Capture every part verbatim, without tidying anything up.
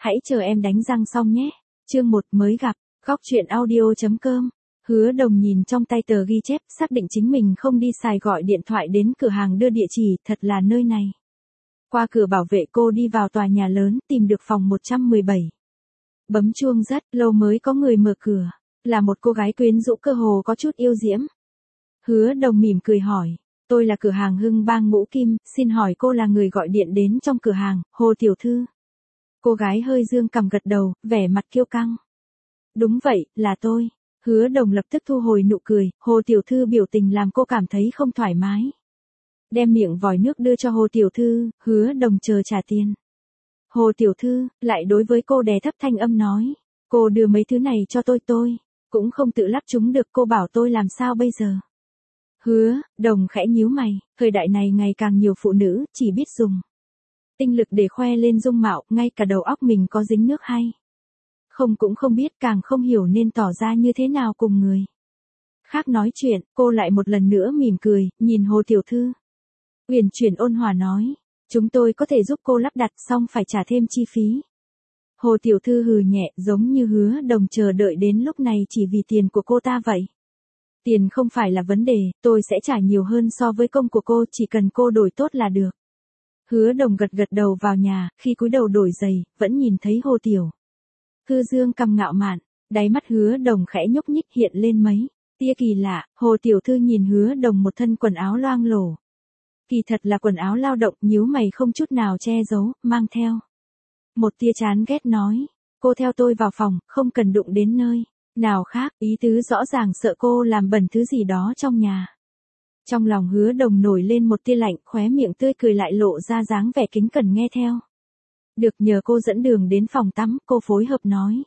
Hãy chờ em đánh răng xong nhé. Chương một mới gặp, góc truyện audio.com. Hứa Đồng nhìn trong tay tờ ghi chép, xác định chính mình không đi xài gọi điện thoại đến cửa hàng đưa địa chỉ, thật là nơi này. Qua cửa bảo vệ cô đi vào tòa nhà lớn, tìm được phòng một trăm mười bảy. Bấm chuông rất lâu mới có người mở cửa, là một cô gái quyến rũ cơ hồ có chút yêu diễm. Hứa Đồng mỉm cười hỏi, tôi là cửa hàng Hưng Bang Ngũ Kim, xin hỏi cô là người gọi điện đến trong cửa hàng, Hồ tiểu thư. Cô gái hơi dương cằm gật đầu, vẻ mặt kiêu căng. Đúng vậy, là tôi. Hứa Đồng lập tức thu hồi nụ cười, Hồ tiểu thư biểu tình làm cô cảm thấy không thoải mái. Đem miệng vòi nước đưa cho Hồ tiểu thư, Hứa Đồng chờ trả tiền. Hồ tiểu thư, lại đối với cô đè thấp thanh âm nói, cô đưa mấy thứ này cho tôi tôi, cũng không tự lắp chúng được, cô bảo tôi làm sao bây giờ. Hứa Đồng khẽ nhíu mày, thời đại này ngày càng nhiều phụ nữ, chỉ biết dùng tinh lực để khoe lên dung mạo, ngay cả đầu óc mình có dính nước hay không cũng không biết, càng không hiểu nên tỏ ra như thế nào cùng người khác nói chuyện. Cô lại một lần nữa mỉm cười, nhìn Hồ tiểu thư. Uyển chuyển ôn hòa nói, chúng tôi có thể giúp cô lắp đặt, xong phải trả thêm chi phí. Hồ tiểu thư hừ nhẹ, giống như Hứa Đồng chờ đợi đến lúc này chỉ vì tiền của cô ta vậy. Tiền không phải là vấn đề, tôi sẽ trả nhiều hơn so với công của cô, chỉ cần cô đổi tốt là được. Hứa Đồng gật gật đầu vào nhà, khi cúi đầu đổi giày, vẫn nhìn thấy Hồ tiểu thư dương cằm ngạo mạn, đáy mắt Hứa Đồng khẽ nhúc nhích, hiện lên mấy tia kỳ lạ. Hồ tiểu thư nhìn Hứa Đồng một thân quần áo loang lổ, kỳ thật là quần áo lao động, nhíu mày không chút nào che giấu, mang theo một tia chán ghét nói, cô theo tôi vào phòng, không cần đụng đến nơi nào khác, ý tứ rõ ràng sợ cô làm bẩn thứ gì đó trong nhà. Trong lòng Hứa Đồng nổi lên một tia lạnh, khóe miệng tươi cười lại lộ ra dáng vẻ kính cẩn nghe theo. Được, nhờ cô dẫn đường đến phòng tắm, cô phối hợp nói.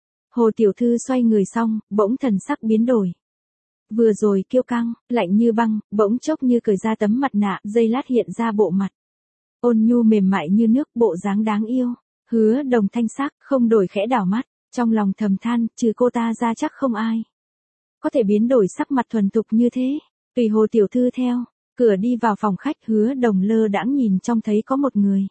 Hồ tiểu thư xoay người xong, bỗng thần sắc biến đổi. Vừa rồi kiêu căng, lạnh như băng, bỗng chốc như cởi ra tấm mặt nạ, giây lát hiện ra bộ mặt ôn nhu mềm mại như nước, bộ dáng đáng yêu. Hứa Đồng thanh sắc, không đổi khẽ đảo mắt, trong lòng thầm than, trừ cô ta ra chắc không ai có thể biến đổi sắc mặt thuần thục như thế. Tùy Hồ tiểu thư theo, cửa đi vào phòng khách, Hứa Đồng lơ đãng nhìn trong thấy có một người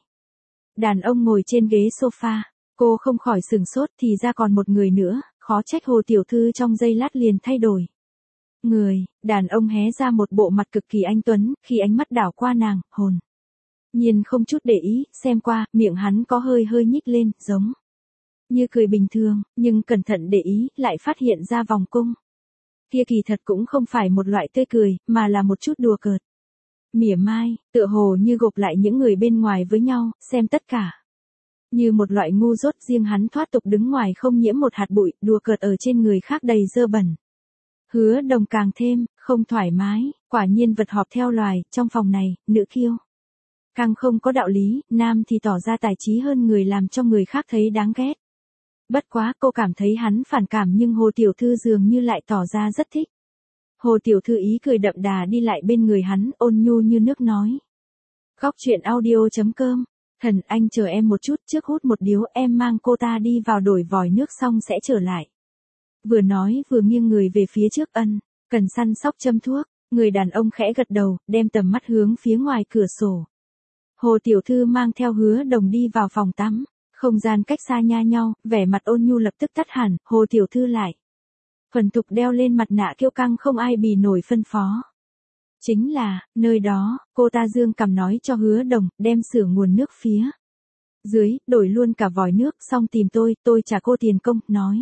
đàn ông ngồi trên ghế sofa, cô không khỏi sừng sốt, thì ra còn một người nữa, khó trách Hồ tiểu thư trong giây lát liền thay đổi người. Đàn ông hé ra một bộ mặt cực kỳ anh tuấn, khi ánh mắt đảo qua nàng, hồn nhiên không chút để ý, xem qua, miệng hắn có hơi hơi nhích lên, giống như cười bình thường, nhưng cẩn thận để ý, lại phát hiện ra vòng cung kia kỳ thật cũng không phải một loại tươi cười, mà là một chút đùa cợt, mỉa mai, tựa hồ như gộp lại những người bên ngoài với nhau, xem tất cả như một loại ngu dốt, riêng hắn thoát tục đứng ngoài không nhiễm một hạt bụi, đùa cợt ở trên người khác đầy dơ bẩn. Hứa Đồng càng thêm không thoải mái, quả nhiên vật họp theo loài, trong phòng này, nữ kiêu càng không có đạo lý, nam thì tỏ ra tài trí hơn người, làm cho người khác thấy đáng ghét. Bất quá, cô cảm thấy hắn phản cảm, nhưng Hồ tiểu thư dường như lại tỏ ra rất thích. Hồ tiểu thư ý cười đậm đà đi lại bên người hắn, ôn nhu như nước nói. Góc truyện audio.com. Thần, anh chờ em một chút, trước hút một điếu, em mang cô ta đi vào đổi vòi nước xong sẽ trở lại. Vừa nói vừa nghiêng người về phía trước, ân, cần săn sóc châm thuốc. Người đàn ông khẽ gật đầu, đem tầm mắt hướng phía ngoài cửa sổ. Hồ tiểu thư mang theo Hứa Đồng đi vào phòng tắm, không gian cách xa nha nhau, vẻ mặt ôn nhu lập tức tắt hẳn. Hồ tiểu thư lại thuần thục đeo lên mặt nạ kiêu căng không ai bì nổi phân phó. Chính là, nơi đó, cô ta dương cằm nói cho Hứa Đồng, đem sửa nguồn nước phía dưới, đổi luôn cả vòi nước, xong tìm tôi, tôi trả cô tiền công, nói.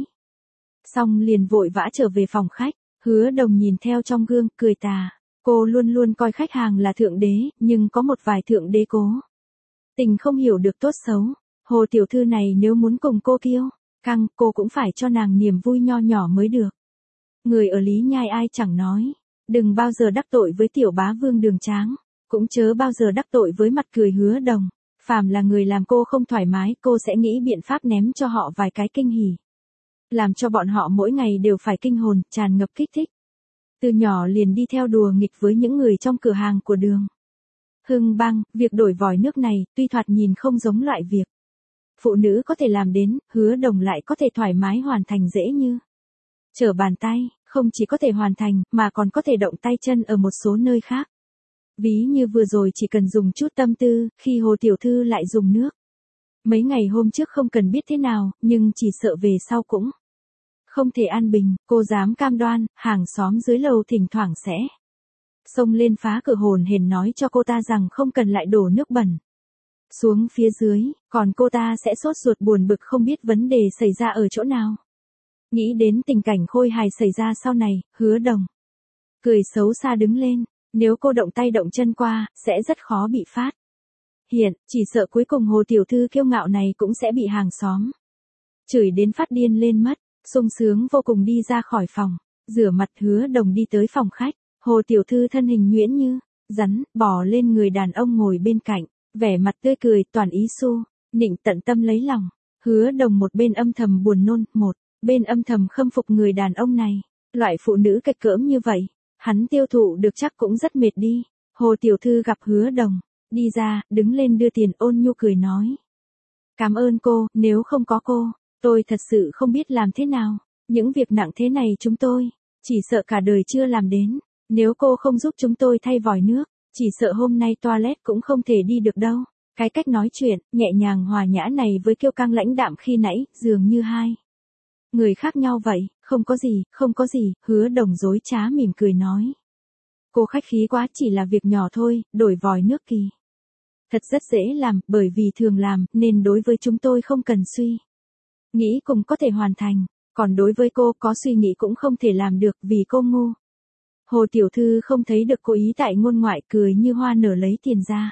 Xong liền vội vã trở về phòng khách. Hứa Đồng nhìn theo trong gương, cười tà. Cô luôn luôn coi khách hàng là thượng đế, nhưng có một vài thượng đế cố tình không hiểu được tốt xấu. Hồ tiểu thư này nếu muốn cùng cô kiêu căng, cô cũng phải cho nàng niềm vui nho nhỏ mới được. Người ở Lý Nhai ai chẳng nói, đừng bao giờ đắc tội với tiểu bá vương Đường Tráng, cũng chớ bao giờ đắc tội với mặt cười Hứa Đồng. Phàm là người làm cô không thoải mái, cô sẽ nghĩ biện pháp ném cho họ vài cái kinh hỉ, làm cho bọn họ mỗi ngày đều phải kinh hồn, tràn ngập kích thích. Từ nhỏ liền đi theo đùa nghịch với những người trong cửa hàng của Đường Hưng Bang, việc đổi vòi nước này, tuy thoạt nhìn không giống loại việc phụ nữ có thể làm đến, Hứa Đồng lại có thể thoải mái hoàn thành dễ như trở bàn tay, không chỉ có thể hoàn thành, mà còn có thể động tay chân ở một số nơi khác. Ví như vừa rồi chỉ cần dùng chút tâm tư, khi Hồ tiểu thư lại dùng nước Mấy ngày hôm trước không cần biết thế nào, nhưng chỉ sợ về sau cũng không thể an bình, cô dám cam đoan, hàng xóm dưới lầu thỉnh thoảng sẽ xông lên phá cửa hồn hển nói cho cô ta rằng không cần lại đổ nước bẩn xuống phía dưới, còn cô ta sẽ sốt ruột buồn bực không biết vấn đề xảy ra ở chỗ nào. Nghĩ đến tình cảnh khôi hài xảy ra sau này, Hứa Đồng cười xấu xa đứng lên, nếu cô động tay động chân qua, sẽ rất khó bị phát hiện, chỉ sợ cuối cùng Hồ tiểu thư kiêu ngạo này cũng sẽ bị hàng xóm chửi đến phát điên lên mất. Sung sướng vô cùng đi ra khỏi phòng, rửa mặt Hứa Đồng đi tới phòng khách, Hồ tiểu thư thân hình nhuyễn như rắn, bò lên người đàn ông ngồi bên cạnh, vẻ mặt tươi cười toàn ý xu, nịnh tận tâm lấy lòng. Hứa Đồng một bên âm thầm buồn nôn, một bên âm thầm khâm phục người đàn ông này, loại phụ nữ kịch cỡm như vậy, hắn tiêu thụ được chắc cũng rất mệt đi. Hồ tiểu thư gặp Hứa Đồng đi ra, đứng lên đưa tiền, ôn nhu cười nói: "Cảm ơn cô, nếu không có cô, tôi thật sự không biết làm thế nào, những việc nặng thế này chúng tôi chỉ sợ cả đời chưa làm đến, nếu cô không giúp chúng tôi thay vòi nước, chỉ sợ hôm nay toilet cũng không thể đi được đâu." Cái cách nói chuyện nhẹ nhàng hòa nhã này với kiêu căng lãnh đạm khi nãy, dường như hai người khác nhau vậy. "Không có gì, không có gì." Hứa Đồng dối trá mỉm cười nói: "Cô khách khí quá, chỉ là việc nhỏ thôi, đổi vòi nước kỳ thật rất dễ làm, bởi vì thường làm, nên đối với chúng tôi không cần suy nghĩ cũng có thể hoàn thành, còn đối với cô có suy nghĩ cũng không thể làm được vì cô ngu." Hồ tiểu thư không thấy được cố ý tại ngôn ngoại, cười như hoa nở lấy tiền ra.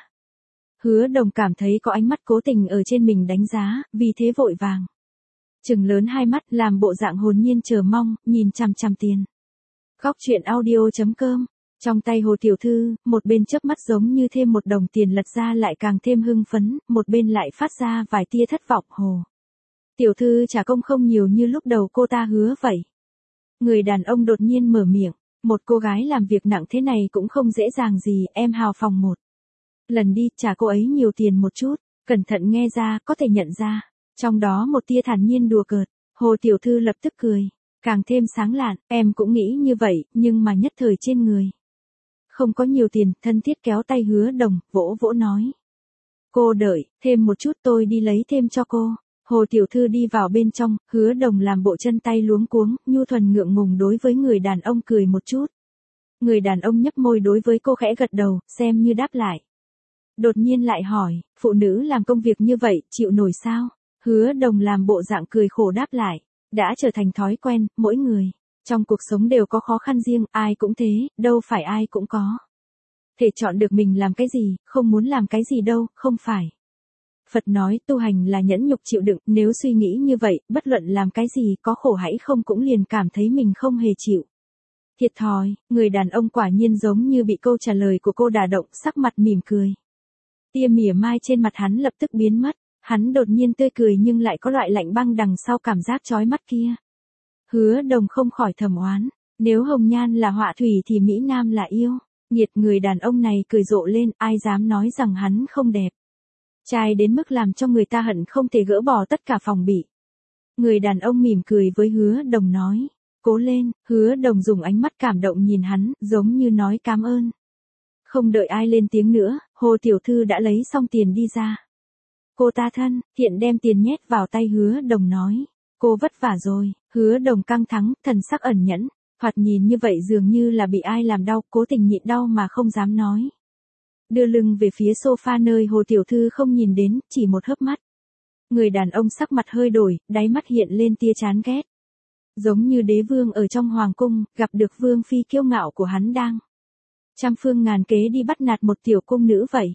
Hứa Đồng cảm thấy có ánh mắt cố tình ở trên mình đánh giá, vì thế vội vàng trừng lớn hai mắt, làm bộ dạng hồn nhiên chờ mong, nhìn chằm chằm tiền. Góc truyện audio chấm com. Trong tay Hồ tiểu thư, một bên chớp mắt giống như thêm một đồng tiền lật ra lại càng thêm hưng phấn, một bên lại phát ra vài tia thất vọng. Hồ tiểu thư trả công không nhiều như lúc đầu cô ta hứa vậy. Người đàn ông đột nhiên mở miệng: "Một cô gái làm việc nặng thế này cũng không dễ dàng gì, em hào phóng một lần đi, trả cô ấy nhiều tiền một chút." Cẩn thận nghe ra, có thể nhận ra trong đó một tia thản nhiên đùa cợt. Hồ tiểu thư lập tức cười càng thêm sáng lạn: "Em cũng nghĩ như vậy, nhưng mà nhất thời trên người không có nhiều tiền." Thân thiết kéo tay Hứa Đồng, vỗ vỗ nói: "Cô đợi thêm một chút, tôi đi lấy thêm cho cô." Hồ tiểu thư đi vào bên trong, Hứa Đồng làm bộ chân tay luống cuống, nhu thuần ngượng ngùng đối với người đàn ông cười một chút. Người đàn ông nhấp môi đối với cô khẽ gật đầu, xem như đáp lại. Đột nhiên lại hỏi: "Phụ nữ làm công việc như vậy, chịu nổi sao?" Hứa Đồng làm bộ dạng cười khổ đáp lại: "Đã trở thành thói quen, mỗi người trong cuộc sống đều có khó khăn riêng, ai cũng thế, đâu phải ai cũng có thể chọn được mình làm cái gì, không muốn làm cái gì đâu, không phải. Phật nói tu hành là nhẫn nhục chịu đựng, nếu suy nghĩ như vậy, bất luận làm cái gì có khổ hãy không cũng liền cảm thấy mình không hề chịu thiệt thòi." Người đàn ông quả nhiên giống như bị câu trả lời của cô đả động, sắc mặt mỉm cười. Tia mỉa mai trên mặt hắn lập tức biến mất, hắn đột nhiên tươi cười nhưng lại có loại lạnh băng đằng sau cảm giác chói mắt kia. Hứa Đồng không khỏi thầm oán, nếu hồng nhan là họa thủy thì Mỹ Nam là yêu nghiệt. Người đàn ông này cười rộ lên, ai dám nói rằng hắn không đẹp trai đến mức làm cho người ta hận không thể gỡ bỏ tất cả phòng bị. Người đàn ông mỉm cười với Hứa Đồng nói: "Cố lên." Hứa Đồng dùng ánh mắt cảm động nhìn hắn, giống như nói cảm ơn. Không đợi ai lên tiếng nữa, Hồ tiểu thư đã lấy xong tiền đi ra. Cô ta thân thiện đem tiền nhét vào tay Hứa Đồng nói: "Cô vất vả rồi." Hứa Đồng căng thẳng, thần sắc ẩn nhẫn, thoạt nhìn như vậy dường như là bị ai làm đau, cố tình nhịn đau mà không dám nói. Đưa lưng về phía sofa nơi Hồ tiểu thư không nhìn đến, chỉ một hớp mắt. Người đàn ông sắc mặt hơi đổi, đáy mắt hiện lên tia chán ghét. Giống như đế vương ở trong hoàng cung, gặp được vương phi kiêu ngạo của hắn đang trăm phương ngàn kế đi bắt nạt một tiểu cung nữ vậy.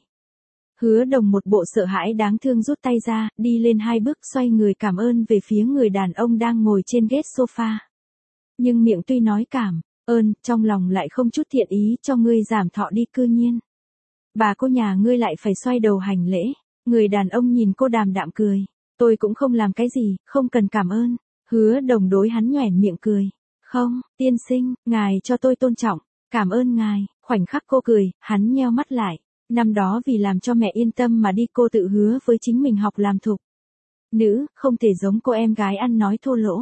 Hứa Đồng một bộ sợ hãi đáng thương rút tay ra, đi lên hai bước xoay người cảm ơn về phía người đàn ông đang ngồi trên ghế sofa. Nhưng miệng tuy nói cảm ơn, trong lòng lại không chút thiện ý, cho ngươi giảm thọ đi. Cư nhiên bà cô nhà ngươi lại phải xoay đầu hành lễ. Người đàn ông nhìn cô đàm đạm cười: "Tôi cũng không làm cái gì, không cần cảm ơn." Hứa Đồng đối hắn nhoẻn miệng cười: "Không, tiên sinh, ngài cho tôi tôn trọng, cảm ơn ngài." Khoảnh khắc cô cười, hắn nheo mắt lại. Năm đó vì làm cho mẹ yên tâm mà đi, cô tự hứa với chính mình học làm thục nữ, không thể giống cô em gái ăn nói thô lỗ.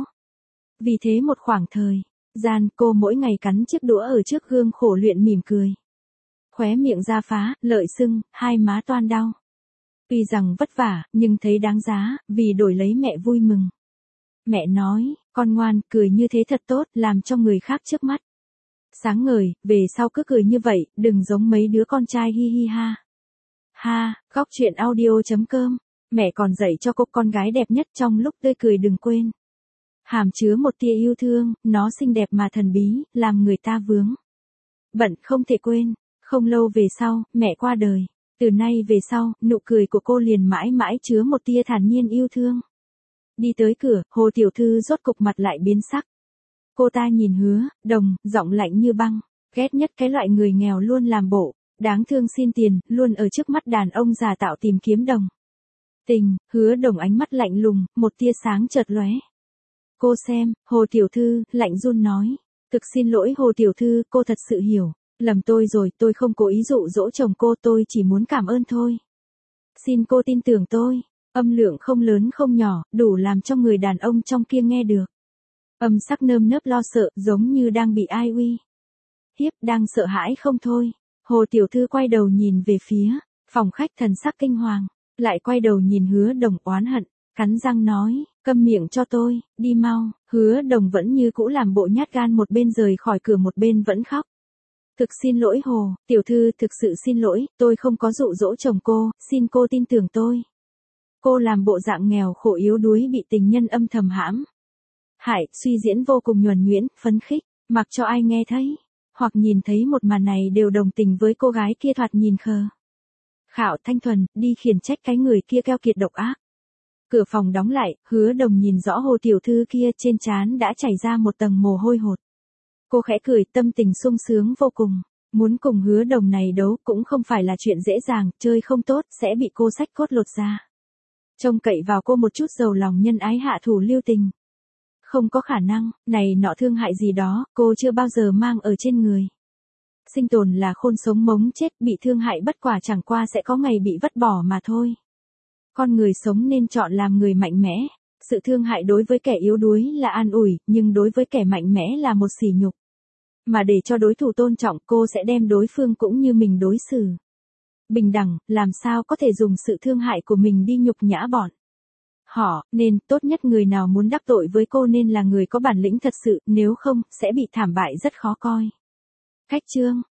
Vì thế một khoảng thời gian, cô mỗi ngày cắn chiếc đũa ở trước gương khổ luyện mỉm cười. Khóe miệng da phá, lợi sưng, hai má toan đau. Tuy rằng vất vả, nhưng thấy đáng giá, vì đổi lấy mẹ vui mừng. Mẹ nói, con ngoan, cười như thế thật tốt, làm cho người khác trước mắt sáng ngời, về sau cứ cười như vậy, đừng giống mấy đứa con trai hi hi ha. Ha, góc chuyện audio.com, mẹ còn dạy cho cô con gái đẹp nhất trong lúc tươi cười đừng quên. Hàm chứa một tia yêu thương, nó xinh đẹp mà thần bí, làm người ta vướng bận không thể quên. Không lâu về sau, mẹ qua đời. Từ nay về sau, nụ cười của cô liền mãi mãi chứa một tia thản nhiên yêu thương. Đi tới cửa, Hồ tiểu thư rốt cục mặt lại biến sắc. Cô ta nhìn Hứa Đồng, giọng lạnh như băng, ghét nhất cái loại người nghèo luôn làm bộ đáng thương xin tiền, luôn ở trước mắt đàn ông già tạo tìm kiếm đồng tình. Hứa Đồng ánh mắt lạnh lùng, một tia sáng chợt lóe. Cô xem, Hồ tiểu thư, lạnh run nói. Thực xin lỗi Hồ tiểu thư, cô thật sự hiểu lầm tôi rồi, tôi không cố ý dụ dỗ chồng cô, tôi chỉ muốn cảm ơn thôi. Xin cô tin tưởng tôi. Âm lượng không lớn không nhỏ, đủ làm cho người đàn ông trong kia nghe được. Âm sắc nơm nớp lo sợ, giống như đang bị ai uy hiếp, đang sợ hãi không thôi. Hồ tiểu thư quay đầu nhìn về phía phòng khách, thần sắc kinh hoàng, lại quay đầu nhìn Hứa Đồng oán hận, cắn răng nói, câm miệng cho tôi, đi mau. Hứa Đồng vẫn như cũ làm bộ nhát gan, một bên rời khỏi cửa một bên vẫn khóc. Thực xin lỗi Hồ tiểu thư, thực sự xin lỗi, tôi không có dụ dỗ chồng cô, xin cô tin tưởng tôi. Cô làm bộ dạng nghèo khổ yếu đuối bị tình nhân âm thầm hãm hại, suy diễn vô cùng nhuần nhuyễn, phấn khích, mặc cho ai nghe thấy hoặc nhìn thấy một màn này đều đồng tình với cô gái kia thoạt nhìn khờ khạo thanh thuần, đi khiển trách cái người kia keo kiệt độc ác. Cửa phòng đóng lại, Hứa Đồng nhìn rõ Hồ tiểu thư kia, trên trán đã chảy ra một tầng mồ hôi hột. Cô khẽ cười, tâm tình sung sướng vô cùng. Muốn cùng Hứa Đồng này đấu cũng không phải là chuyện dễ dàng, chơi không tốt sẽ bị cô xách cốt lột ra. Trông cậy vào cô một chút giàu lòng nhân ái hạ thủ lưu tình. Không có khả năng, này nọ thương hại gì đó, cô chưa bao giờ mang ở trên người. Sinh tồn là khôn sống mống chết, bị thương hại bất quả chẳng qua sẽ có ngày bị vứt bỏ mà thôi. Con người sống nên chọn làm người mạnh mẽ. Sự thương hại đối với kẻ yếu đuối là an ủi, nhưng đối với kẻ mạnh mẽ là một sỉ nhục. Mà để cho đối thủ tôn trọng, cô sẽ đem đối phương cũng như mình đối xử bình đẳng, làm sao có thể dùng sự thương hại của mình đi nhục nhã bọn họ, nên tốt nhất người nào muốn đắc tội với cô nên là người có bản lĩnh thật sự, nếu không, sẽ bị thảm bại rất khó coi. Cách chương